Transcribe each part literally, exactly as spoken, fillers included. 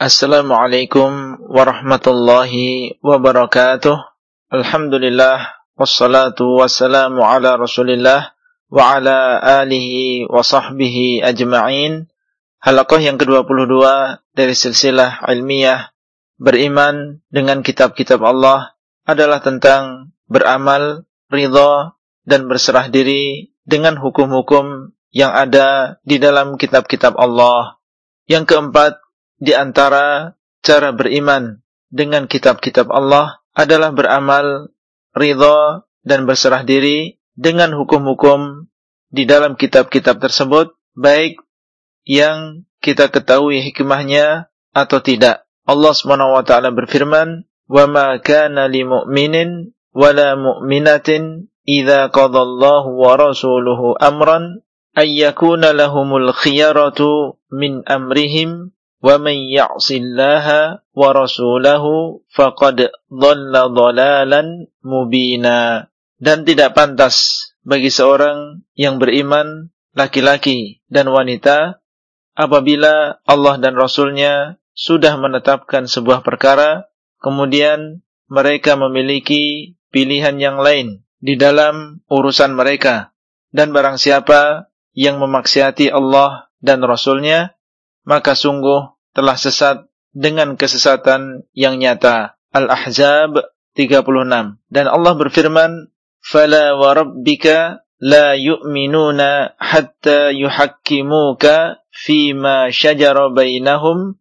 Assalamualaikum warahmatullahi wabarakatuh. Alhamdulillah wassalatu wassalamu ala Rasulillah wa ala alihi wa sahbihi ajma'in. Halaqah yang kedua puluh dua dari silsilah ilmiah beriman dengan kitab-kitab Allah adalah tentang beramal, ridha dan berserah diri dengan hukum-hukum yang ada di dalam kitab-kitab Allah. Yang keempat, di antara cara beriman dengan kitab-kitab Allah adalah beramal, ridha dan berserah diri dengan hukum-hukum di dalam kitab-kitab tersebut, baik yang kita ketahui hikmahnya atau tidak. Allah Subhanahu wa taala berfirman, "Wa ma kana lil mu'minin wala mu'minatin idza qadallahu wa rasuluhu amran ay yakuna lahumul khiyaratu min amrihim wa man ya'sillaha wa rasulahu faqad dhalla dhalalan mubina." Dan tidak pantas bagi seorang yang beriman, laki-laki dan wanita, apabila Allah dan Rasulnya sudah menetapkan sebuah perkara, kemudian mereka memiliki pilihan yang lain di dalam urusan mereka. Dan barang siapa yang memaksiati Allah dan Rasulnya, maka sungguh telah sesat dengan kesesatan yang nyata. Al-Ahzab tiga puluh enam. Dan Allah berfirman, "Fala wa rabbika la yu'minuna hatta yuhakkimuka fima shajara bainahum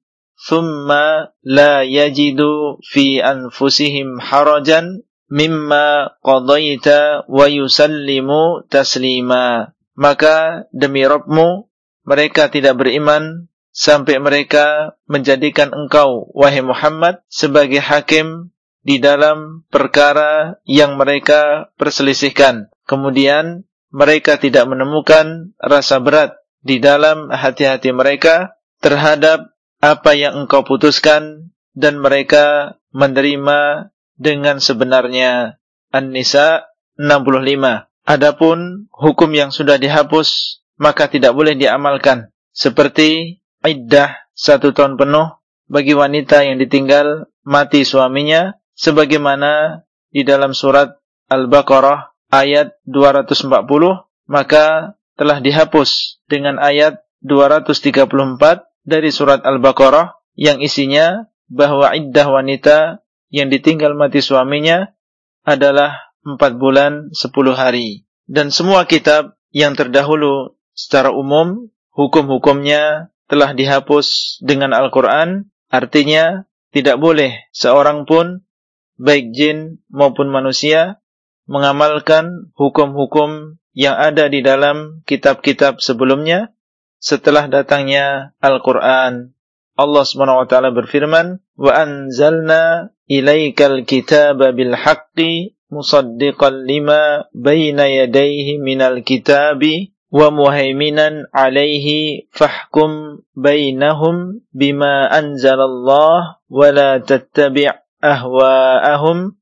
thumma la yajidu fi anfusihim harajan mimma qadaita wa yusallimu taslima." Maka demi Rabbmu, mereka tidak beriman sampai mereka menjadikan engkau, wahai Muhammad, sebagai hakim di dalam perkara yang mereka perselisihkan. Kemudian mereka tidak menemukan rasa berat di dalam hati-hati mereka terhadap apa yang engkau putuskan, dan mereka menerima dengan sebenarnya. An-Nisa enam puluh lima. Adapun hukum yang sudah dihapus, maka tidak boleh diamalkan, seperti iddah satu tahun penuh bagi wanita yang ditinggal mati suaminya, sebagaimana di dalam surat Al-Baqarah ayat dua ratus empat puluh, maka telah dihapus dengan ayat dua ratus tiga puluh empat dari surat Al-Baqarah yang isinya bahwa iddah wanita yang ditinggal mati suaminya adalah empat bulan sepuluh hari. Dan semua kitab yang terdahulu secara umum hukum-hukumnya telah dihapus dengan Al-Quran. Artinya tidak boleh seorang pun, baik jin maupun manusia, mengamalkan hukum-hukum yang ada di dalam kitab-kitab sebelumnya setelah datangnya Al-Quran. Allah subhanahu wa taala berfirman, "Wa anzalna ilaikal kitaba bil haqqi musaddiqan lima baina yadayhi minal kitabi wa muhaiminan alaihi fahkum bainahum bima anzalallah wa la tattabi' ahwa'ahum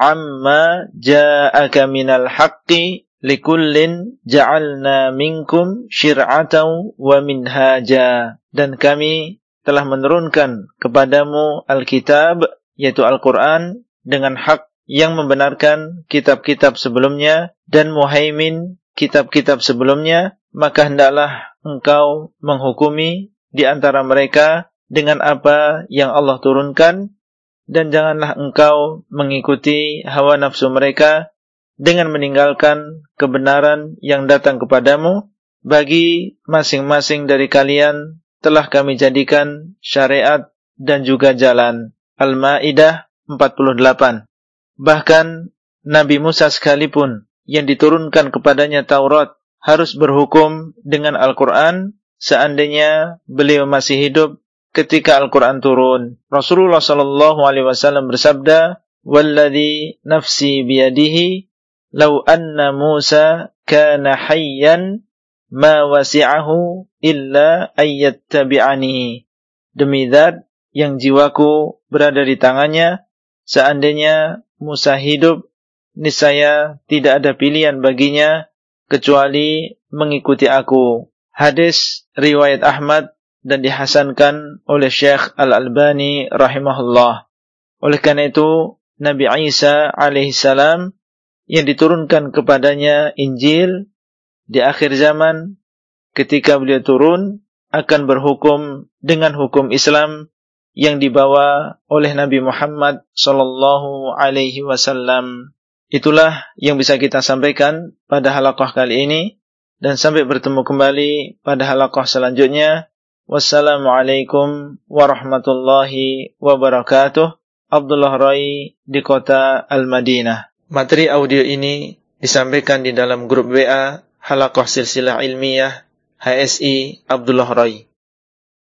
amma ja'aka minal haqqi likullin ja'alna minkum syir'atan wa minhaja." Dan kami telah menurunkan kepadamu Alkitab, yaitu Al-Quran, dengan hak yang membenarkan kitab-kitab sebelumnya dan muhaimin kitab-kitab sebelumnya, maka hendaklah engkau menghukumi di antara mereka dengan apa yang Allah turunkan, dan janganlah engkau mengikuti hawa nafsu mereka dengan meninggalkan kebenaran yang datang kepadamu. Bagi masing-masing dari kalian telah kami jadikan syariat dan juga jalan. Al-Maidah empat puluh delapan. Bahkan Nabi Musa sekalipun yang diturunkan kepadanya Taurat harus berhukum dengan Al-Quran seandainya beliau masih hidup ketika Al-Quran turun. Rasulullah sallallahu alaihi wasallam bersabda, "Walladhi nafsi biyadihi law anna Musa kana hayyan ma wasi'ahu illa ayyattabi'ani." Demi zat yang jiwaku berada di tangannya, seandainya Musa hidup, niscaya tidak ada pilihan baginya kecuali mengikuti aku. Hadis riwayat Ahmad dan dihasankan oleh Syekh Al-Albani rahimahullah. Oleh karena itu, Nabi Isa alaihissalam yang diturunkan kepadanya Injil di akhir zaman, ketika beliau turun, akan berhukum dengan hukum Islam yang dibawa oleh Nabi Muhammad sallallahu alaihi wasallam. Itulah yang bisa kita sampaikan pada halaqah kali ini, dan sampai bertemu kembali pada halaqah selanjutnya. Wassalamualaikum warahmatullahi wabarakatuh. Abdullah Rai di kota Al-Madinah. Materi audio ini disampaikan di dalam grup W A Halaqah Silsilah Ilmiah H S I Abdullah Rai.